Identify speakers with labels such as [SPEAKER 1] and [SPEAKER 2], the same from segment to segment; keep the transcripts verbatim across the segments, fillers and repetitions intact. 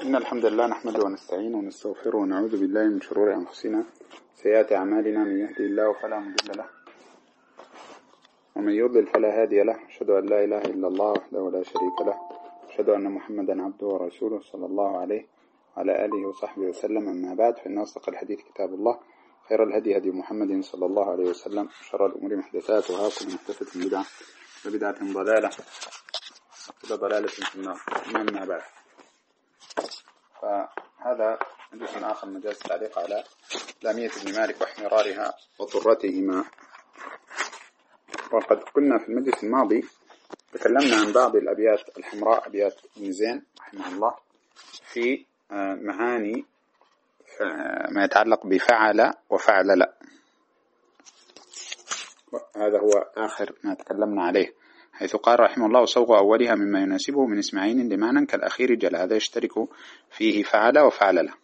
[SPEAKER 1] إن الحمد لله نحمده ونستعينه ونستغفره ونعوذ بالله من شرور أنفسنا سيئات أعمالنا. من يهدي الله فلا مضل له ومن يضلل فلا هادي له. أشهد أن لا إله إلا الله وحده لا شريك له. أشهد أن محمدا عبده ورسوله صلى الله عليه وعلى آله وصحبه وسلم. أما بعد، فإن أصدق الحديث كتاب الله، خير الهدي هدي محمد صلى الله عليه وسلم، شر الأمور محدثاتها، وكل محدثة بدعة وبدعة ضلالة وكل ضلالة في النار. أما بعد، فهذا مجلس آخر، مجلس التعليق على لامية ابن مالك واحمرارها وضرتهما. وقد كنا في المجلس الماضي تكلمنا عن بعض الأبيات الحمراء، أبيات ابن زين رحمه الله، في معاني ما يتعلق بفعل وفعل لا. هذا هو آخر ما تكلمنا عليه، حيث قال رحمه الله: وصوغ أولها مما يناسبه من اسم عين لمعنى كالأخير جل. هذا يشترك فيه فعل وفعل له.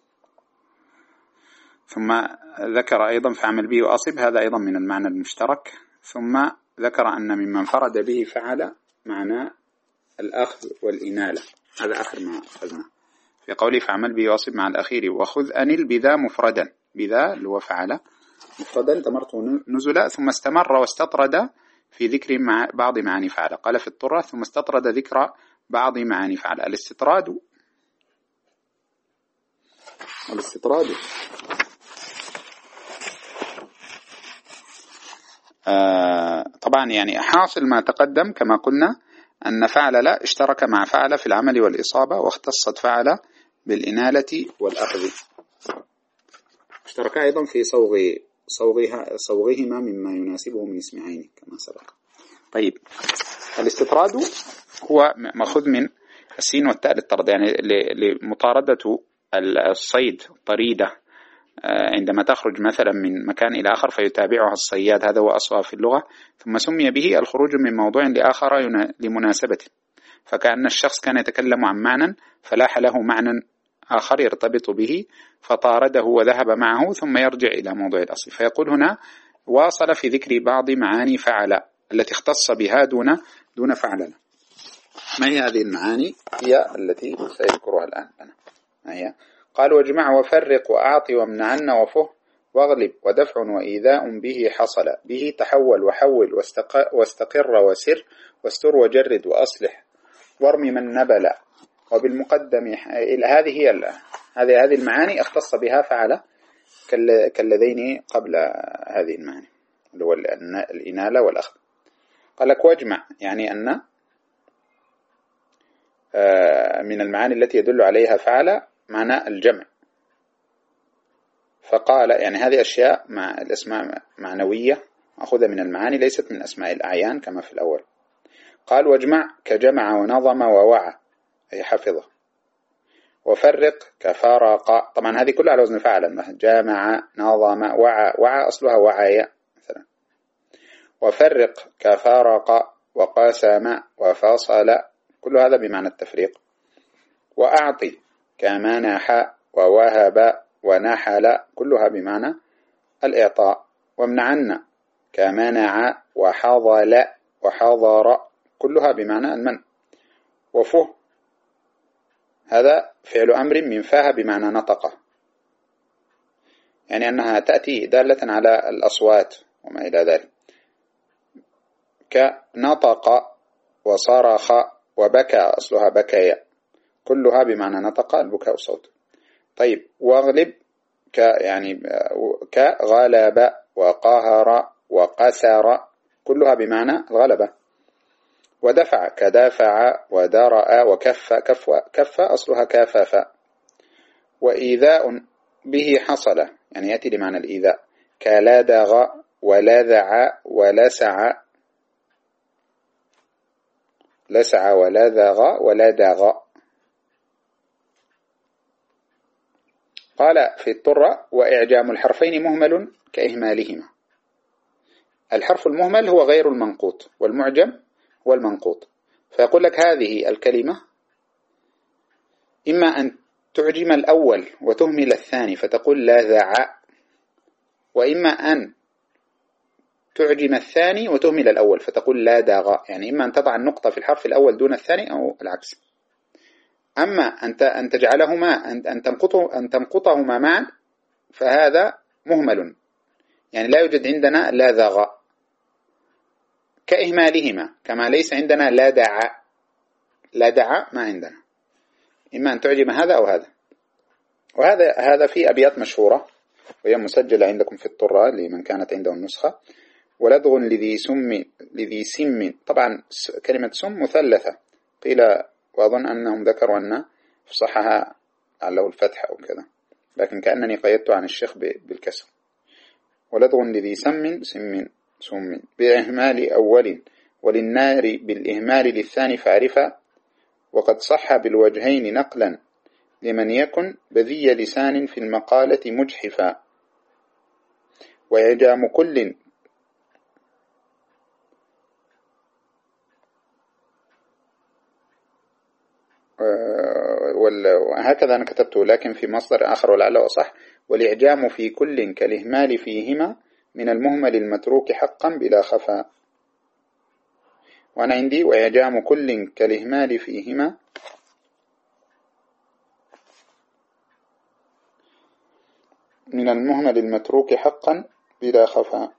[SPEAKER 1] ثم ذكر أيضا فعمل به وأصب، هذا أيضا من المعنى المشترك. ثم ذكر أن ممن فرد به فعل معنى الأخذ والإنالة. هذا آخر ما أخذنا في قوله فعمل به وأصب مع الأخير. وخذ أنل بذا مفردا، بذا اللي هو فعل مفردا تمرته نزلا، ثم استمر واستطرد في ذكر مع بعض معاني فعل. قال في الطرة: ثم استطرد ذكر بعض معاني فعل. الاستطراد الاستطراد آه طبعا يعني حاصل ما تقدم كما قلنا أن فعل لا اشترك مع فعل في العمل والإصابة، واختصت فعل بالإنالة والأخذ. اشترك أيضا في صوغ صوغها صوغهما مما يناسبه من اسم عين كما سبق. طيب، الاستطراد هو مأخوذ من السين والتاء للطرد، يعني لمطاردة الصيد الطريدة عندما تخرج مثلا من مكان إلى آخر فيتابعها الصياد. هذا هو أصلها في اللغة. ثم سمي به الخروج من موضوع لآخر لمناسبته، فكأن الشخص كان يتكلم عن معنى فلاح له معنى آخر يرتبط به فطارده وذهب معه ثم يرجع إلى موضوع الأصل. فيقول هنا: واصل في ذكر بعض معاني فعل التي اختص بها دون دون فعل. ما هي هذه المعاني؟ هي التي سيذكرها الآن أنا. ما هي؟ قال: واجمع وفرق وأعطي وامنعن وفه واغلب ودفع وإيذاء به حصل. به تحول وحول واستقر وسر واستر وجرد وأصلح وارم من نبل. وبالمقدم هذه هي هذه هذه المعاني اختص بها فعل كالذين قبل هذه المعاني، اللي هو الإنالة والأخذ. قال لك: واجمع، يعني أن من المعاني التي يدل عليها فعل معنى الجمع. فقال يعني هذه أشياء مع الأسماء معنوية أخذ من المعاني، ليست من أسماء الأعيان كما في الأول. قال: واجمع كجمع ونظم ووعى، أي حفظه. وفرق كفارق، طبعا هذه كلها على وزن فعل، جامع نظم وعى. وعى أصلها وعايا مثلا. وفرق كفارق وقاسم وفاصل، كل هذا بمعنى التفريق. وأعطي كمنح ووهب ونحل، كلها بمعنى الإعطاء. وامنعن كمنع وحضل وحضر، كلها بمعنى المنع. وفه، هذا فعل أمر من فاه بمعنى نطقه، يعني أنها تأتي دالة على الأصوات وما إلى ذلك. كنطق وصرخ وبكى، أصلها بكايا، كلها بمعنى نطق البكاء والصوت. طيب، واغلب ك يعني كغلب وقهر وقسر، كلها بمعنى الغلبة. ودفع كدافع ودرأ وكف، كف كف أصلها كافف. وإيذاء به حصل، يعني يأتي لمعنى الإيذاء، كلدغ ولذع ولسع، لسع ولذغ ولدغ. قال في الطرة: وإعجام الحرفين مهمل كإهمالهما. الحرف المهمل هو غير المنقوط، والمعجم هو المنقوط. فيقول لك هذه الكلمة إما أن تعجم الأول وتهمل الثاني فتقول لذع، وإما أن تعجم الثاني وتهمل الأول فتقول لدغ، يعني إما أن تضع النقطة في الحرف الأول دون الثاني أو العكس. أما أنت أن تجعلهما أن تمقطه أن تمقطهما معا فهذا مهمل، يعني لا يوجد عندنا لا ذغ كإهمالهما، كما ليس عندنا لا دعا. لا دعا ما عندنا، إما أن تعجم هذا أو هذا. وهذا هذا في أبيات مشهورة وهي مسجلة عندكم في الطرة لمن كانت عنده النسخة. ولدغ لذي سم لذي سم، طبعا كلمة سم مثلثة قيل، وأظن أنهم ذكروا أن فصحها لعله الفتح أو كذا، لكن كأنني قيدت عن الشيخ بالكسر. ولدغ لذي سم سم سم بإهمال أول، وللنار بالإهمال للثاني فاعرفا، وقد صح بالوجهين نقلا لمن يكن بذي لسان في المقالة مجحفا. وإعجام كل وهكذا أنا كتبته، لكن في مصدر آخر ولعله أصح: والإعجام في كل كالإهمال فيهما من المهمل المتروك حقا بلا خفاء. وأنا عندي وإعجام كل كالإهمال فيهما من المهمل المتروك حقا بلا خفاء.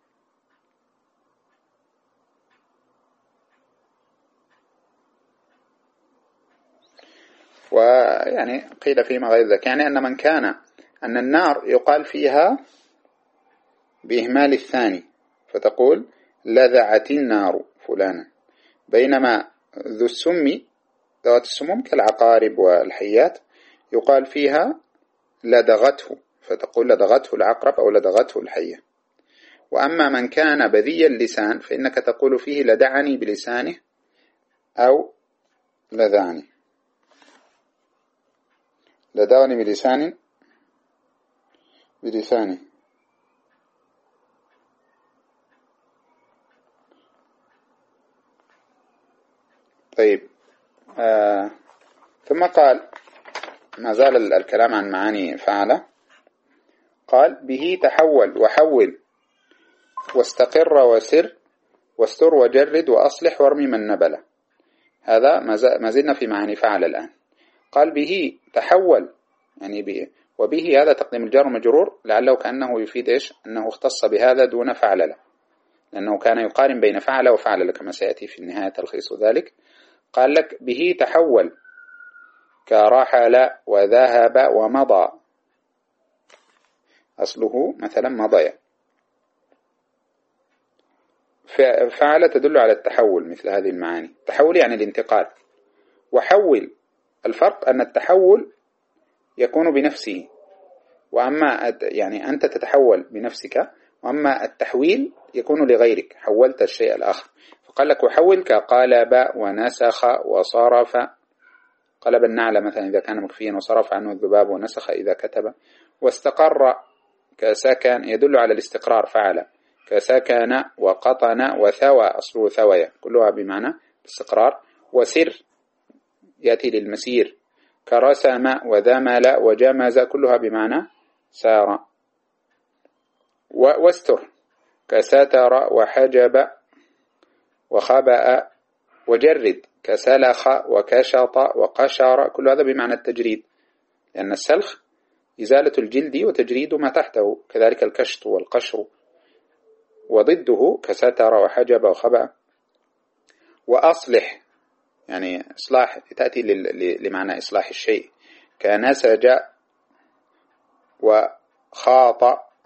[SPEAKER 1] ويعني قيل فيما غير ذلك، يعني أن من كان أن النار يقال فيها بإهمال الثاني فتقول لذعت النار فلانا، بينما ذو السم ذوات السموم كالعقارب والحيات يقال فيها لدغته فتقول لدغته العقرب أو لدغته الحية. وأما من كان بذي اللسان فإنك تقول فيه لدعني بلسانه أو لذعني، لدعني بلسان بلسانه. طيب آه. ثم قال ما زال الكلام عن معاني فعل، قال به تحول وحول واستقر وسر واستر وجرد وأصلح وارمي من نبل. هذا ما زلنا في معاني فعل الآن. قال به تحول يعني به، وبه هذا تقديم الجار مجرور لعله كأنه يفيد إيش؟ أنه اختص بهذا دون فعل، لأنه كان يقارن بين فعل وفعل كما سيأتي في النهاية تلخيص ذلك. قال لك به تحول كرحل وذهب ومضى، أصله مثلا مضي. فعل تدل على التحول مثل هذه المعاني، تحول يعني الانتقال. وحول الفرق أن التحول يكون بنفسه، وأما يعني أنت تتحول بنفسك، وأما التحويل يكون لغيرك، حولت الشيء الآخر. فقال لك وحول كقالب ونسخ وصرف، قلب النعل مثلا إذا كان مخفيا، وصرف عنه الذباب، ونسخ إذا كتب. واستقر كسكن يدل على الاستقرار فعل، كسكن وقطن وثوى أصله ثوية كلها بمعنى الاستقرار. وسر يأتي للمسير، كرسم وذمل وجمز كلها بمعنى سار. واستر كستر وحجب وخبأ. وجرد كسلخ وكشط وقشر، كل هذا بمعنى التجريد، لأن السلخ إزالة الجلد وتجريد ما تحته، كذلك الكشط والقشر. وضده كستر وحجب وخبأ. وأصلح يعني إصلاح، تأتي لمعنى إصلاح الشيء، كنسج وخاط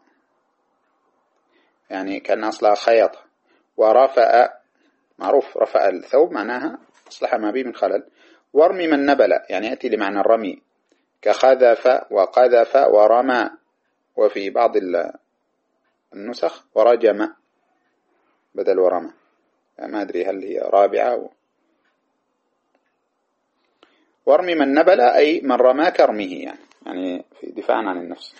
[SPEAKER 1] يعني كان أصلها خيط. ورفأ معروف رفأ الثوب معناها أصلح ما به من خلل. وارمي من نبل يعني يأتي لمعنى الرمي، كخذف وقذف ورمى. وفي بعض النسخ ورجم بدل ورمى، ما أدري هل هي رابعة و... وارمي من نبل أي من رمى كرمه، يعني يعني في دفاعا عن النفس.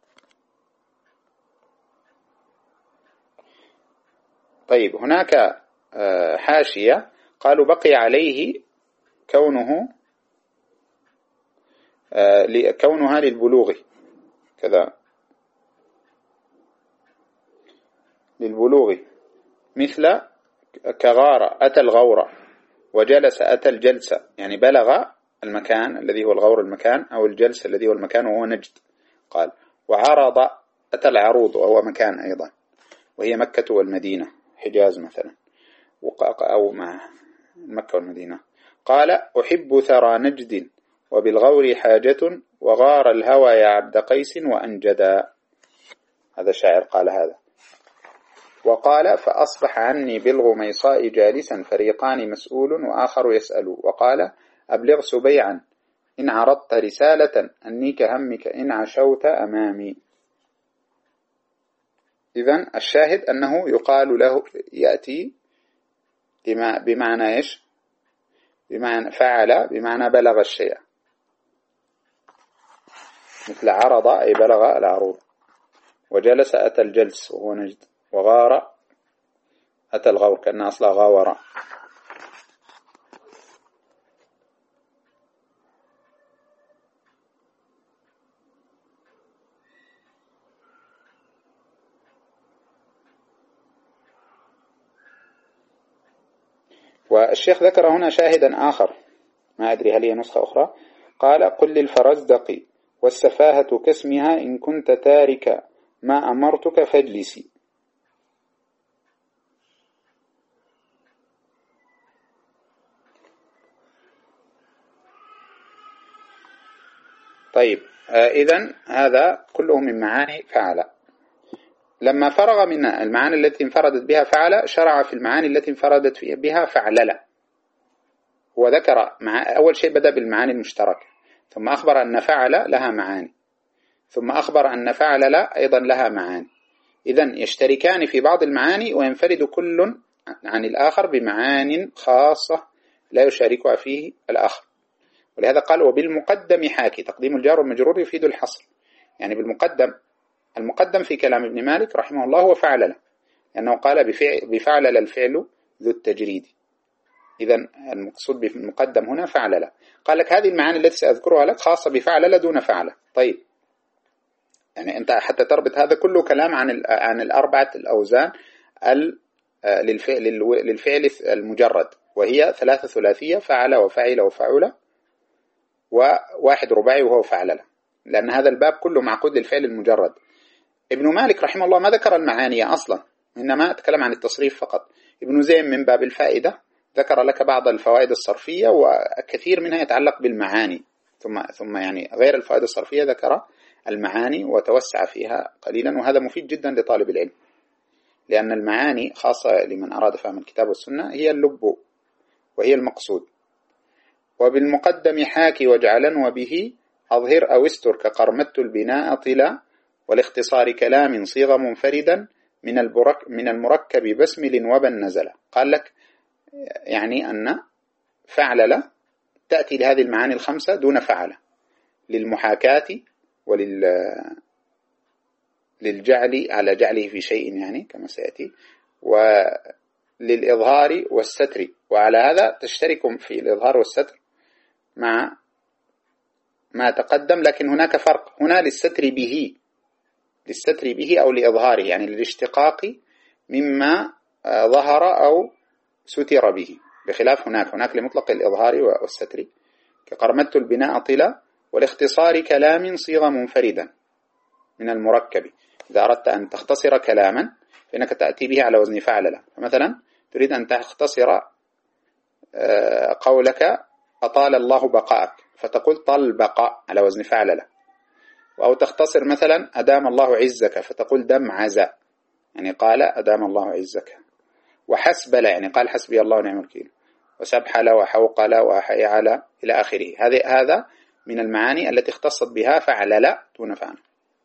[SPEAKER 1] طيب هناك حاشية قالوا بقي عليه كونه كونها للبلوغ كذا، للبلوغ مثل كغار أتى الغورة، وجلس أتى الجلسة، يعني بلغ المكان الذي هو الغور المكان، أو الجلس الذي هو المكان وهو نجد. قال وعرض، أتى العروض وهو مكان أيضا، وهي مكة والمدينة، حجاز مثلا أو مع مكة والمدينة. قال أحب ثرى نجد وبالغور حاجة، وغار الهوى يا عبد قيس وأنجدا. هذا الشاعر قال هذا. وقال فأصبح عني بالغميصاء جالسا، فريقان مسؤول وآخر يسأل. وقال أبلغ سبيعا إن عرضت رسالة، أني كهمك إن عشوت أمامي. إذن الشاهد أنه يقال له يأتي بمعنى إيش؟ بمعنى فعل، بمعنى بلغ الشيء، مثل عرض أي بلغ العروض، وجلس أتى الجلس وهو نجد، وغار أتى الغور كأن أصلا غاور. والشيخ ذكر هنا شاهدا آخر، ما أدري هل هي نسخة أخرى. قال قل للفرزدق والسفاهة كاسمها، إن كنت تارك ما أمرتك فاجلسي. طيب آه إذن هذا كله من معاني فعل. لما فرغ من المعاني التي انفردت بها فعل، شرع في المعاني التي انفردت بها فعلل. هو ذكر مع أول شيء بدأ بالمعاني المشتركة، ثم أخبر أن فعل لها معاني، ثم أخبر أن فعلل أيضا لها معاني. إذن يشتركان في بعض المعاني، وينفرد كل عن الآخر بمعان خاصة لا يشاركها فيه الآخر. ولهذا قال وبالمقدم حاكي، تقديم الجار والمجرور يفيد الحصر، يعني بالمقدم. المقدم في كلام ابن مالك رحمه الله هو فعلل، لأنه قال بفعلل الفعل ذو التجريد. إذن المقصود بالمقدم هنا فعلل. قال لك هذه المعاني التي سأذكرها لك خاصة بفعلل دون فعل. طيب يعني أنت حتى تربط هذا كله كلام عن عن الأربعة الأوزان للفعل للفعل المجرد، وهي ثلاثة ثلاثية: فعل وفعل وفعل، وواحد رباعي وهو فعلل، لأن هذا الباب كله معقود للفعل المجرد. ابن مالك رحمه الله ما ذكر المعاني أصلا، إنما تكلم عن التصريف فقط. ابن زين من باب الفائدة ذكر لك بعض الفوائد الصرفية، وكثير منها يتعلق بالمعاني، ثم ثم يعني غير الفوائد الصرفية ذكر المعاني وتوسع فيها قليلا، وهذا مفيد جدا لطالب العلم، لأن المعاني خاصة لمن أراد فهم الكتاب والسنة هي اللب وهي المقصود. وبالمقدم حاكي واجعلا، وبه أظهر أو استر كقرمت البناء طلا، والاختصار كلام صيغ منفردا من البرك من المركب بسمل وبن نزل. قال لك يعني أن فعلل تأتي لهذه المعاني الخمسة دون فعل، للمحاكاة ولل للجعل على جعله في شيء يعني كما سيأتي، وللإظهار والستر. وعلى هذا تشترك في الإظهار والستر مع ما تقدم، لكن هناك فرق هنا للستر به، للستر به أو لإظهاره، يعني للاشتقاق مما ظهر أو ستر به، بخلاف هناك هناك لمطلق الإظهار والستر كقرمت البناء طلا، والاختصار كلام صيغ منفردا من المركب. إذا أردت أن تختصر كلاما فإنك تأتي به على وزن فعلل. فمثلا تريد أن تختصر قولك أطال الله بقاءك، فتقول طل بقاء على وزن فعلل. أو تختصر مثلا أدام الله عزك، فتقول دم عزا، يعني قال أدام الله عزك. وحسبل يعني قال حسبي الله ونعم الوكيل. وسبحل وحوقل وحيعل إلى آخره. هذه هذا من المعاني التي اختصت بها فعلل دون فعل.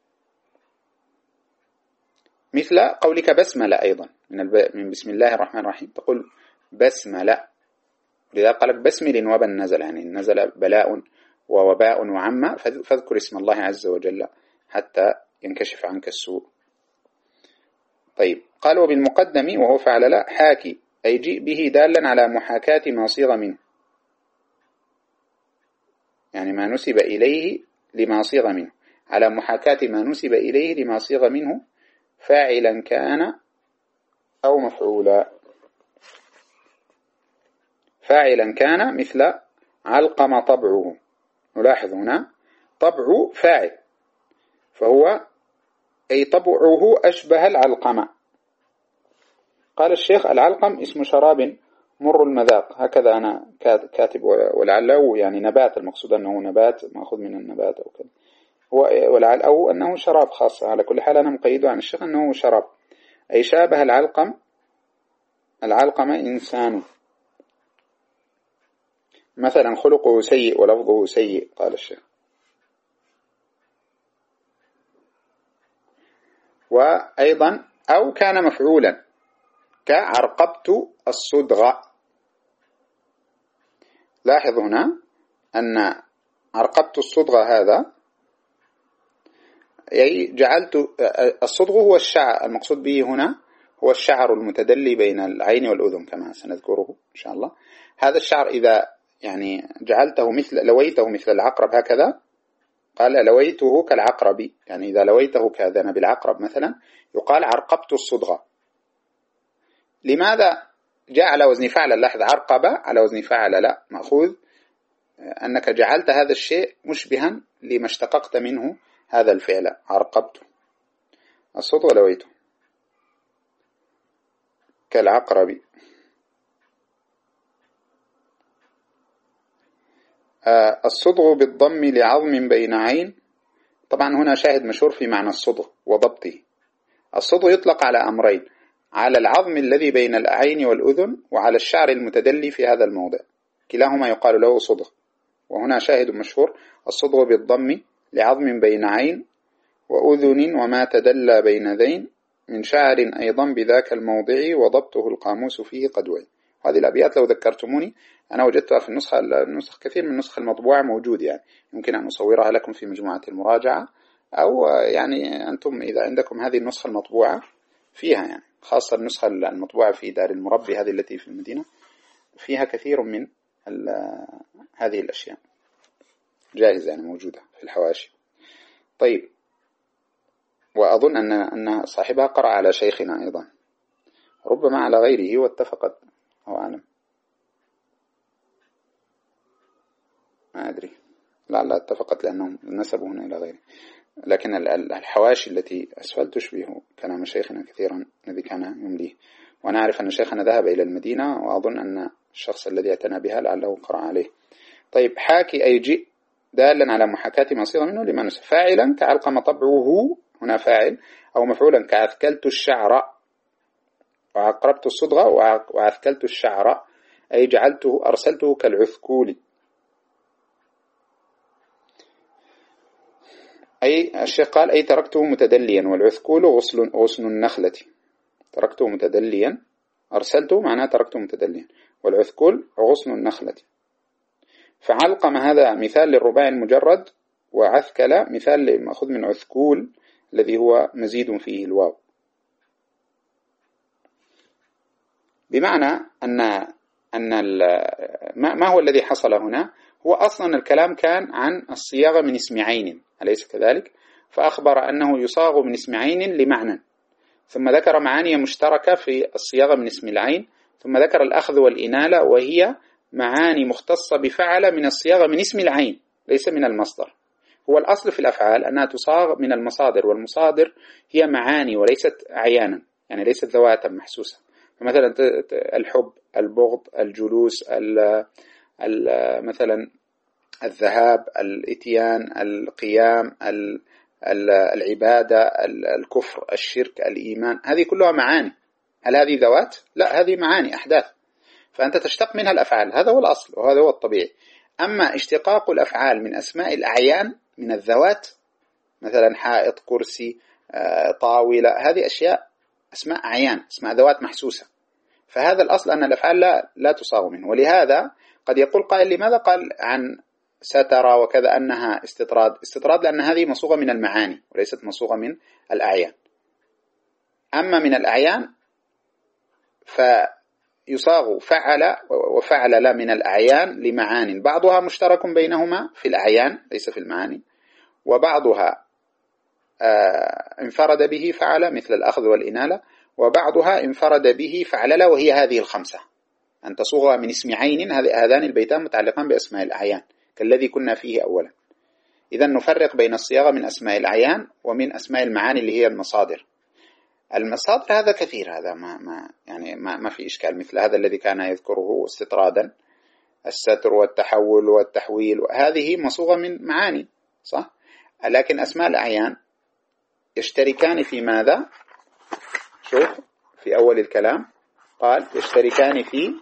[SPEAKER 1] مثل قولك بسملة أيضا من, الب... من بسم الله الرحمن الرحيم، تقول بسملة. لذا قالك بسمل وبن نزل، يعني نزل بلاء ووباء وعم، فاذكر اسم الله عز وجل حتى ينكشف عنك السوء. طيب قال وبالمقدم وهو فعلل حاكي، أي جيء به دالا على محاكاة ما صيغ منه، يعني ما نسب إليه لما صيغ منه، على محاكاة ما نسب إليه لما صيغ منه، فاعلا كان أو مفعولا. فاعلا كان مثل علقم طبعه. نلاحظ هنا طبع فاعل، فهو أي طبعه أشبه العلقمة. قال الشيخ العلقم اسم شراب مر المذاق، هكذا أنا كاتب، ولعله يعني نبات، المقصود أنه نبات مأخذ من النبات أو كذا، ولعل أو أنه شراب خاص. على كل حال أنا مقيده عن الشيخ أنه شراب، أي شابه العلقم، العلقمة إنسان. مثلا خلقه سيء ولفظه سيء، قال الشيخ. وأيضا أو كان مفعولا كعرقبت الصدغ. لاحظ هنا أن عرقبت الصدغ هذا أي جعلت الصدغ هو الشعر، المقصود به هنا هو الشعر المتدلي بين العين والأذن كما سنذكره إن شاء الله. هذا الشعر إذا يعني جعلته مثل لويته مثل العقرب هكذا، قال لويته كالعقرب، يعني إذا لويته كذنب العقرب مثلا يقال عرقبت الصدغ. لماذا جاء على وزن فعل؟ لاحظ عرقب على وزن فعل، لا مأخوذ أنك جعلت هذا الشيء مشبها لما اشتققت منه هذا الفعل، عرقبت الصدغ لويته كالعقرب. آه الصدغ بالضم لعظم بين عين. طبعا هنا شاهد مشهور في معنى الصدغ وضبطه. الصدغ يطلق على أمرين، على العظم الذي بين العين والأذن وعلى الشعر المتدلي في هذا الموضع، كلاهما يقال له صدغ. وهنا شاهد مشهور الصدغ بالضم لعظم بين عين وأذن وما تدلى بين ذين من شعر أيضا بذاك الموضع وضبطه القاموس فيه قد وعي. هذه الأبيات لو ذكرتموني أنا وجدتها في النسخة النسخ كثير من النسخ المطبوعة موجود، يعني يمكن أن أصورها لكم في مجموعة المراجعة، أو يعني أنتم إذا عندكم هذه النسخة المطبوعة فيها، يعني خاصة النسخة المطبوعة في دار المربي هذه التي في المدينة فيها كثير من هذه الأشياء جاهزة، يعني موجودة في الحواشي. طيب، وأظن أن أن صاحبها قرأ على شيخنا أيضا، ربما على غيره واتفقت، أو أعلم، ما أدري، لعل اتفقت لأنهم نسبوا هنا إلى غيره. لكن الحواشي التي أسفل تشبه كلام شيخنا كثيرا الذي كان يمليه. وأنا أعرف أن شيخنا ذهب إلى المدينة، وأظن أن الشخص الذي اعتنى بها لعله قرأ عليه. طيب، حاكي أي جئ دالا على محاكاة ما صيغ منه لما نسب، فاعلا كعلقم طبعه هنا فاعل، أو مفعولا كعثكلت الشعر وعقربت الصدغة وعثكلت الشعر أي جعلته أرسلته كالعثكول. أي الشيخ قال أي تركته متدليا، والعثكول غصن, غصن النخلة. تركته متدليا، أرسلته معناه تركته متدليا، والعثكول غصن النخلة. فعلقم هذا مثال للرباعي المجرد، وعثكل مثال مأخوذ من عثكول الذي هو مزيد فيه الواو، بمعنى أن أن ما هو الذي حصل هنا؟ هو أصلا الكلام كان عن الصياغة من اسم عين، أليس كذلك؟ فأخبر أنه يصاغ من اسم عين لمعنى، ثم ذكر معاني مشتركة في الصياغة من اسم العين، ثم ذكر الأخذ والإنالة، وهي معاني مختصة بفعل من الصياغة من اسم العين ليس من المصدر. هو الأصل في الأفعال أنها تصاغ من المصادر، والمصادر هي معاني وليست أعيانا، يعني ليست ذواتا محسوسة. فمثلا الحب، البغض، الجلوس، مثلا الذهاب، الاتيان، القيام، العبادة، الكفر، الشرك، الإيمان، هذه كلها معاني. هل هذه ذوات؟ لا، هذه معاني أحداث، فأنت تشتق منها الأفعال، هذا هو الأصل وهذا هو الطبيعي. أما اشتقاق الأفعال من أسماء الأعيان من الذوات، مثلا حائط، كرسي، طاولة، هذه أشياء أسماء أعيان، أسماء ذوات محسوسة، فهذا الأصل أن الأفعال لا, لا تصاغ منه. ولهذا قد يقول قائل لماذا قال عن ستر وكذا أنها استطراد؟ استطراد لأن هذه مصوغة من المعاني وليست مصوغة من الأعيان. أما من الأعيان فيصاغ فعل وفعل لا من الأعيان لمعان بعضها مشترك بينهما في الأعيان ليس في المعاني، وبعضها انفرد به فعل مثل الأخذ والإنالة، وبعضها انفرد به فعلل وهي هذه الخمسة. أن تصوغ من اسم عين، هذان البيتان متعلقان بأسماء الأعيان كالذي كنا فيه أولا. إذا نفرق بين الصياغة من أسماء الأعيان ومن أسماء المعاني اللي هي المصادر. المصادر هذا كثير، هذا ما ما يعني ما, ما في إشكال، مثل هذا الذي كان يذكره استطرادا، الستر والتحول والتحويل، هذه مصوغة من معاني صح. لكن أسماء الأعيان يشتركان في ماذا؟ شوف في أول الكلام قال يشتركان في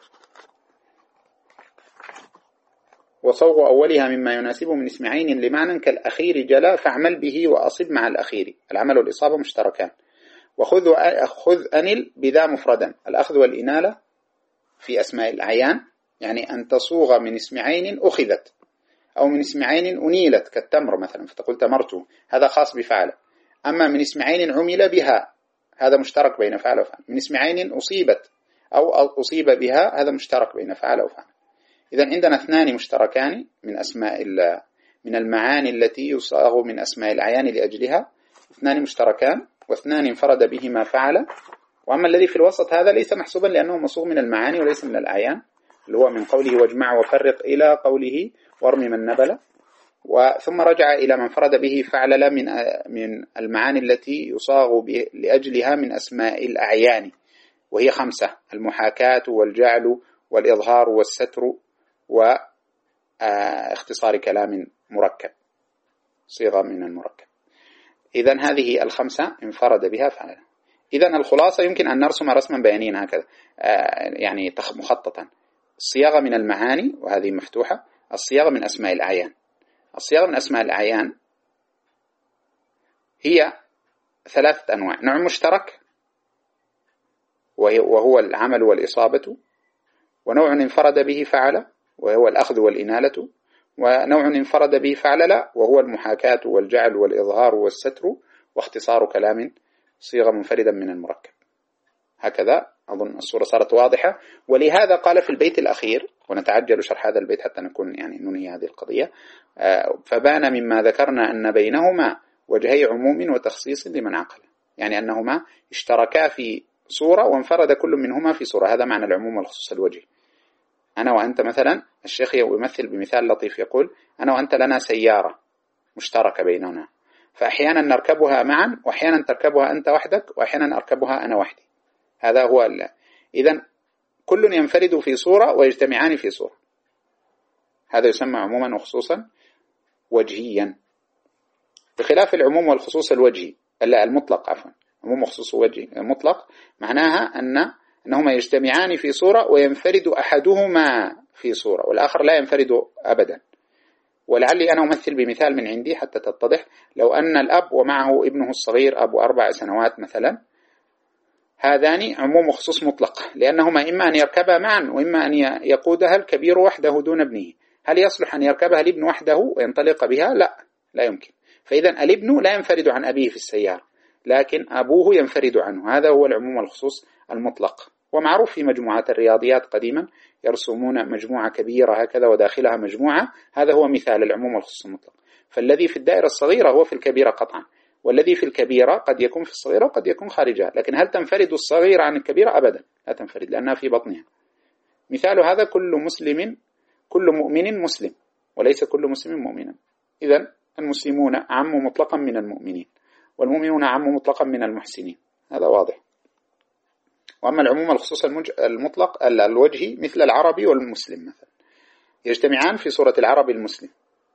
[SPEAKER 1] وصوغ أولها مما يناسبه من اسم عين لمعنى كالأخير جلا فاعمل به وأصب مع الأخير، العمل والإصابة مشتركان. وخذ خذ أنل بذا مفردا، الأخذ والإنالة في أسماء الأعيان يعني أن تصوغ من اسم عين أخذت، أو من اسم عين أنيلت كالتمر مثلا فتقول تمرت، هذا خاص بفعل. أما من اسم عين عمل بها هذا مشترك بين فعل وفعل. من اسم عين أصيبت أو أصيب بها هذا مشترك بين فعل وفعل. إذن عندنا اثنان مشتركان من أسماء من المعاني التي يصاغ من أسماء الأعيان لأجلها، اثنان مشتركان واثنان انفرد بهما فعل. وأما الذي في الوسط هذا ليس محسوبا لأنه مصوغ من المعاني وليس من الأعيان، اللي هو من قوله واجمع وفرق إلى قوله وارمي من نبل، وثم رجع إلى من انفرد به فعل من من المعاني التي يصاغ لأجلها من أسماء الأعيان، وهي خمسة: المحاكاة والجعل والإظهار والستر واختصار كلام مركب، صيغة من المركب. إذن هذه الخمسة انفرد بها فعل. إذن الخلاصة يمكن أن نرسم رسما بيانيا هكذا يعني مخططا: الصياغة من المعاني وهذه مفتوحة، الصياغة من أسماء الأعيان. الصياغة من أسماء الأعيان هي ثلاثة أنواع: نوع مشترك وهو العمل والإصابة، ونوع انفرد به فعل وهو الأخذ والإنالة، ونوع انفرد به فعل لا وهو المحاكاة والجعل والإظهار والستر واختصار كلام، صيغة منفردة من المركب. هكذا أظن الصورة صارت واضحة. ولهذا قال في البيت الأخير، ونتعجل شرح هذا البيت حتى نكون يعني ننهي هذه القضية: فبان مما ذكرنا أن بينهما وجهي عموم وتخصيص لمن عقل، يعني أنهما اشتركا في صورة وانفرد كل منهما في صورة. هذا معنى العموم والخصوص الوجهي. أنا وأنت مثلا، الشيخ يمثل بمثال لطيف يقول: أنا وأنت لنا سيارة مشتركة بيننا، فأحيانا نركبها معا وأحيانا تركبها أنت وحدك وأحيانا أركبها أنا وحدي. هذا هو. إذن كل ينفرد في صورة ويجتمعان في صورة. هذا يسمى عموما وخصوصا وجهيا، بخلاف العموم والخصوص الوجهي المطلق. عفوا عموم وخصوص وجهي مطلق معناها أن أنهما يجتمعان في صورة وينفرد أحدهما في صورة والآخر لا ينفرد أبدا. ولعلي أنا أمثل بمثال من عندي حتى تتضح. لو أن الأب ومعه ابنه الصغير أبو أربع سنوات مثلا، هذان عموم وخصوص مطلق، لأنهما إما أن يركبا معا وإما أن يقودها الكبير وحده دون ابنه. هل يصلح أن يركبها الابن وحده وينطلق بها؟ لا، لا يمكن. فإذا الابن لا ينفرد عن أبيه في السيارة، لكن أبوه ينفرد عنه. هذا هو العموم والخصوص المطلق. ومعروف في مجموعات الرياضيات قديما يرسمون مجموعة كبيرة هكذا وداخلها مجموعة، هذا هو مثال العموم والخصوص المطلق. فالذي في الدائرة الصغيرة هو في الكبيرة قطعا، والذي في الكبيرة قد يكون في الصغيرة وقد يكون خارجها. لكن هل تنفرد الصغيرة عن الكبيرة؟ أبدا لا تنفرد، لأنها في بطنها. مثال هذا: كل مسلم كل مؤمن مسلم، وليس كل مسلم مؤمنا. إذن المسلمون أعم مطلقا من المؤمنين، والمؤمنون أعم مطلقا من المحسنين. هذا واضح. وأما العموم الخصوص المطلق الوجهي مثل العربي والمسلم مثلا، يجتمعان في صورة العربي المسلم،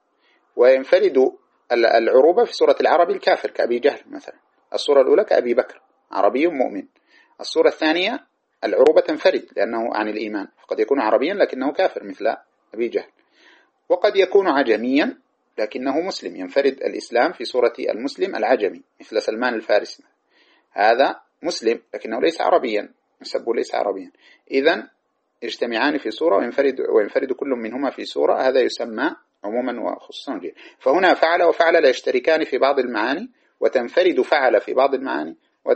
[SPEAKER 1] وينفرد العروبة في صورة العربي الكافر كأبي جهل مثلا. الصورة الأولى كأبي بكر عربي مؤمن، الصورة الثانية العروبة تنفرد لأنه عن الإيمان، فقد يكون عربيا لكنه كافر مثل أبي جهل، وقد يكون عجميا لكنه مسلم، ينفرد الإسلام في صورة المسلم العجمي مثل سلمان الفارسي، هذا مسلم لكنه ليس عربيا، نسبه ليس عربيا. إذن يجتمعان في صورة وينفرد, وينفرد كل منهما في صورة، هذا يسمى عموما وخصوصا وجهيا. فهنا فعل وفعل لا يشتركان في بعض المعاني، وتنفرد فعل في بعض المعاني،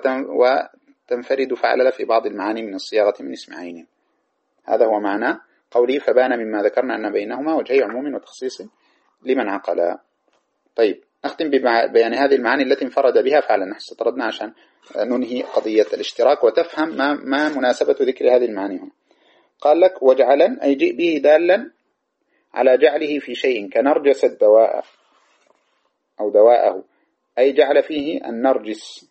[SPEAKER 1] وتنفرد فعل في بعض المعاني من الصياغة من اسم عين. هذا هو معنى قولي: فبان مما ذكرنا أن بينهما وجهي عموم وتخصيص لمن عقل. طيب نختم ببيان هذه المعاني التي انفرد بها فعلا. نحن استطردنا عشان ننهي قضية الاشتراك وتفهم ما, ما مناسبة ذكر هذه المعاني هنا. قال لك واجعلا أي جئ به دالا على جعله في شيء كنرجس الدواء أو دواءه أي جعل فيه النرجس،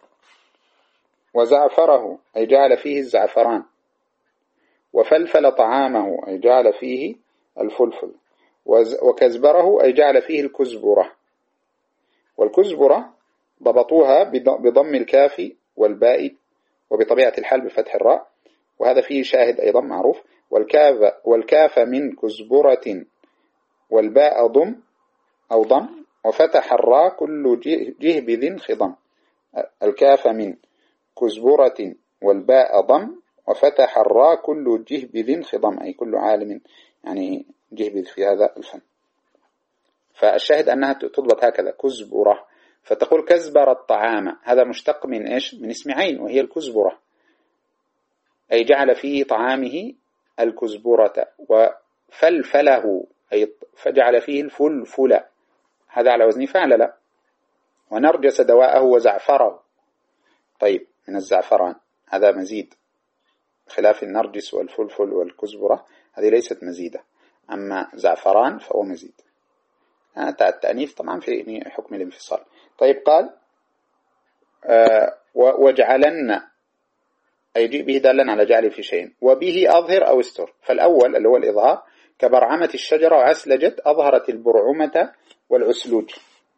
[SPEAKER 1] وزعفره أي جعل فيه الزعفران، وفلفل طعامه أي جعل فيه الفلفل، وكزبره أي جعل فيه الكزبرة. والكزبرة ضبطوها بضم الكاف والباء وبطبيعة الحال بفتح الراء، وهذا فيه شاهد أيضا معروف. والكاف, والكاف من كزبرة والباء ضم أو ضم وفتح الراء كل جهبذ خضم. الكاف من كزبرة والباء ضم وفتح الراء كل جهبذ خضم أي كل عالم يعني جهبذ في هذا الفن. فالشاهد أنها تضبط هكذا كزبرة، فتقول كزبر الطعام، هذا مشتق من إيش؟ من اسم عين وهي الكزبرة، أي جعل فيه طعامه الكزبرة. وفلفله أي فجعل فيه الفلفل، هذا على وزن فعلل. ونرجس دواءه وزعفره، طيب من الزعفران، هذا مزيد، خلاف النرجس والفلفل والكزبرة هذه ليست مزيدة، أما زعفران فهو مزيد. التأنيث طبعا في حكم الانفصال. طيب قال آه وجعلن أي جئ به دالا على جعله في شيء، وبه أظهر أو استر. فالأول اللي هو الإظهار كبرعمة الشجرة وعسلجت أظهرت البرعمة والعسلوج.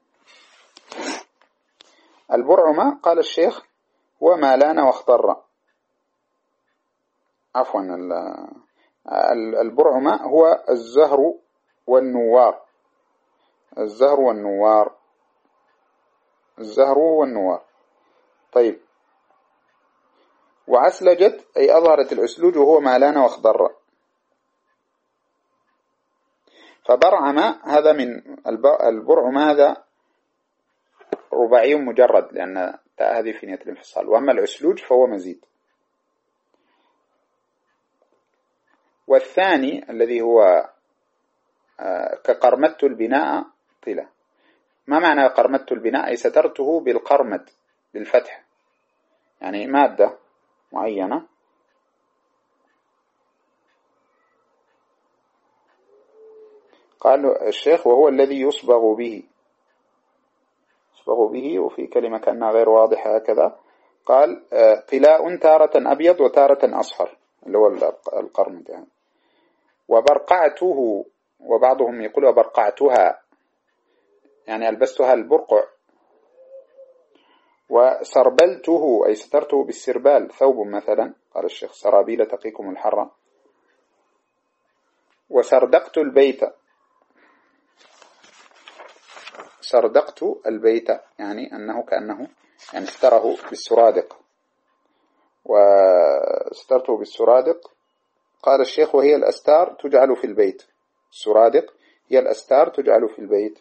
[SPEAKER 1] البرعمة قال الشيخ هو ما لان واخضر، عفوا البرعمة هو الزهر والنوار، الزهر والنوار، الزهر والنوار. طيب وعسلجت أي أظهرت العسلوج وهو ما لان واخضر. فبرعم هذا من البرعم هذا رباعي مجرد لأن تاء هذه في نية الانفصال، وأما العسلوج فهو مزيد. والثاني الذي هو كقرمدت البناء طلة. ما معنى قرمدت البناء؟ أي سترته بالقرمد بالفتح، يعني مادة معينة قال الشيخ وهو الذي يصبغ به، يصبغ به، وفي كلمة كأنها غير واضحة هكذا. قال قلاء تارة أبيض وتارة أصفر اللي هو القرمد يعني. وبرقعته، وبعضهم يقول وبرقعتها يعني ألبستها البرقع. وسربلته أي سترته بالسربال ثوب مثلا، قال الشيخ سرابيل تقيكم الحر. وسردقت البيت، سردقت البيت يعني أنه كأنه يعني ستره بالسرادق، وسترته بالسرادق. قال الشيخ وهي الأستار تجعل في البيت، السرادق هي الأستار تجعل في البيت.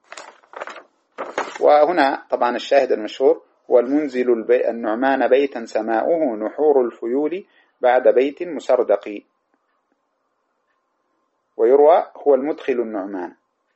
[SPEAKER 1] وهنا طبعا الشاهد المشهور هو المنزل البي... النعمان بيتا سماؤه نحور الفيول بعد بيت مسردق. ويروى هو المدخل النعمان.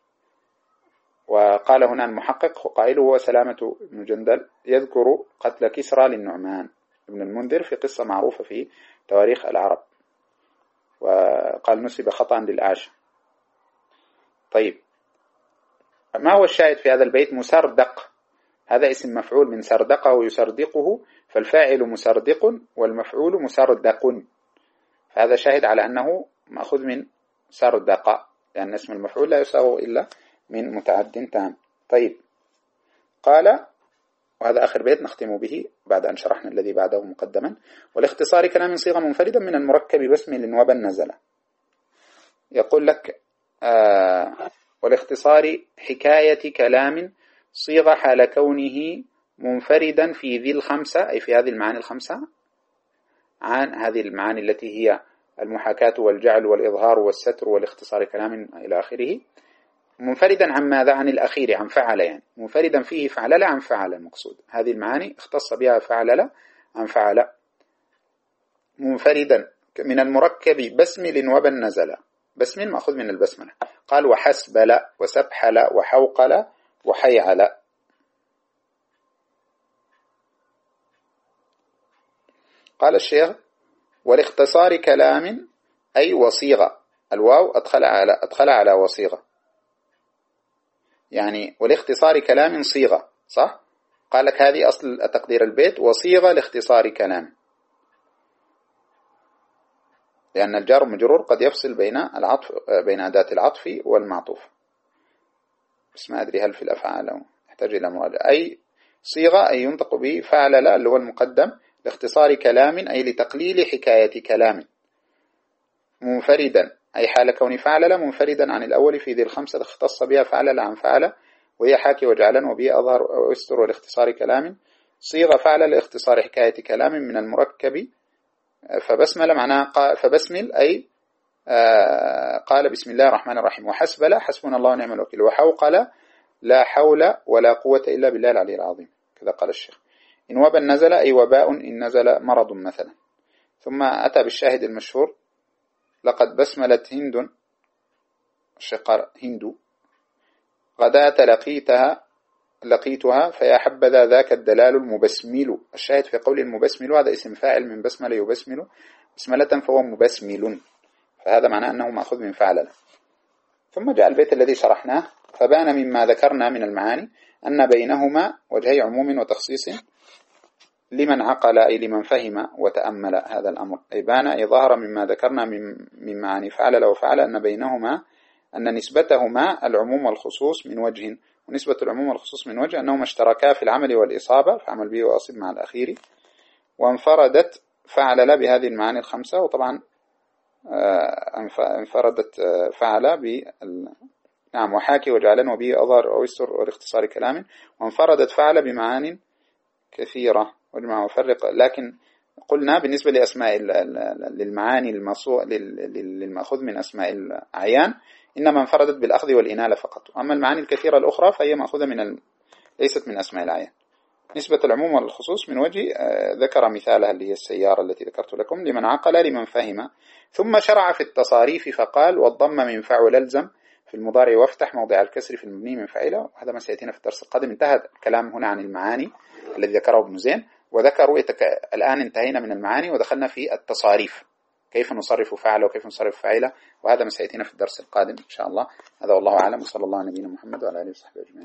[SPEAKER 1] وقال هنا المحقق قائله هو سلامة بن جندل يذكر قتل كسرى للنعمان ابن المنذر في قصة معروفة في تواريخ العرب، وقال نسب خطأ للأعشى. طيب ما هو الشاهد في هذا البيت؟ مسردق، هذا اسم مفعول من سردقه يسردقه، فالفاعل مسردق والمفعول مسردق، فهذا شاهد على أنه مأخذ من سردق، لأن اسم المفعول لا يساوي إلا من متعد تام. طيب قال وهذا آخر بيت نختم به بعد أن شرحنا الذي بعده مقدما. والاختصار كلام صيغة منفردة من المركب باسم وبا نزل. يقول لك آه والاختصار حكاية كلام صيغة حال كونه منفردا في ذي الخمسة، أي في هذه المعاني الخمسة، عن هذه المعاني التي هي المحاكاة والجعل والإظهار والستر والاختصار كلام إلى آخره، منفردا عن ماذا؟ عن الأخير، عن فعل، يعني منفردا فيه فعلل عن فعل المقصود. هذه المعاني اختص بها فعلل عن فعل. منفردا من المركب بسمل وبا نزل، بسمل مأخذ من البسملة. قال وحسبل وسبحل وحوقل وحيعل. قال الشيخ والاختصار كلام أي وصيغة، الواو أدخل على أدخل على وصيغة، يعني ولاختصار كلام صيغة، صح؟ قال لك هذه أصل تقدير البيت، وصيغة لاختصار كلام، لأن الجار والمجرور قد يفصل بين العطف بين أداة العطف والمعطوف، بس ما أدري هل في الأفعال يحتاج إلى مراجعة. أي صيغة أي ينطق به فعل لا اللي هو المقدم لاختصار كلام، أي لتقليل حكاية كلام، منفردا أي حال كون فعل لا منفردا عن الأول في ذي الخمسة اختص بها فعل لا عن فعل، وهي حاكي وجعلا وبه أظهر ويستر لاختصار كلام، صيغة فعل لاختصار حكاية كلام من المركب، فبسمل معناها فبسمل أي قال بسم الله الرحمن الرحيم، وحسبل حسبنا الله ونعم الوكيل، وحوقل لا حول ولا قوة إلا بالله العلي العظيم، كذا قال الشيخ. إن وبا نزل أي وباء إن نزل مرض مثلا. ثم أتى بالشاهد المشهور لقد بسملت هند، الشيخ قال هند غداة لقيتها لقيتها فيا حبذا ذاك الدلال المبسمل، الشاهد في قول المبسمل هذا اسم فاعل من بسمل يبسمل بسملة فهو مبسمل، فهذا معناه أنه مأخوذ من فعل. ثم جاء البيت الذي شرحناه، فبان مما ذكرنا من المعاني أن بينهما وجهي عموم وتخصيص لمن عقل أي لمن فهم وتأمل هذا الأمر، أي بان أي ظهر مما ذكرنا من معاني فعل وفعل أن بينهما أن نسبتهما العموم والخصوص من وجه، ونسبة العموم والخصوص من وجه أنهما اشتركا في العمل والإصابة فعمل به وأصب مع الأخير، وانفردت فعل لا بهذه المعاني الخمسة، وطبعا انفردت فعل ب نعم وحاكي وجعلن وبه أظهر أو يسر والاختصار كلام، وانفردت فعل بمعان كثيرة واجمع وفرق، لكن قلنا بالنسبة لأسماء للمعاني للمأخوذ من أسماء الأعيان إنما انفردت بالأخذ والإنالة فقط، أما المعاني الكثيرة الأخرى فهي مأخوذة من ال... ليست من أسماء الأعيان. نسبة العموم والخصوص من وجه ذكر مثالها اللي هي السيارة التي ذكرت لكم، لمن عقل لمن فهم. ثم شرع في التصاريف فقال والضم من فعل الزم في المضارع وافتح موضع الكسر في المبني من فعله، وهذا ما سيأتينا في الدرس القادم. انتهى الكلام هنا عن المعاني الذي ذكره ابن زين، وذكروا يتك... الآن انتهينا من المعاني ودخلنا في التصاريف، كيف نصرف فعله وكيف نصرف فاعله، وهذا ما سيأتينا في الدرس القادم إن شاء الله. هذا والله أعلم، وصلى الله على نبينا محمد وعلى آله وصحبه أجمعين.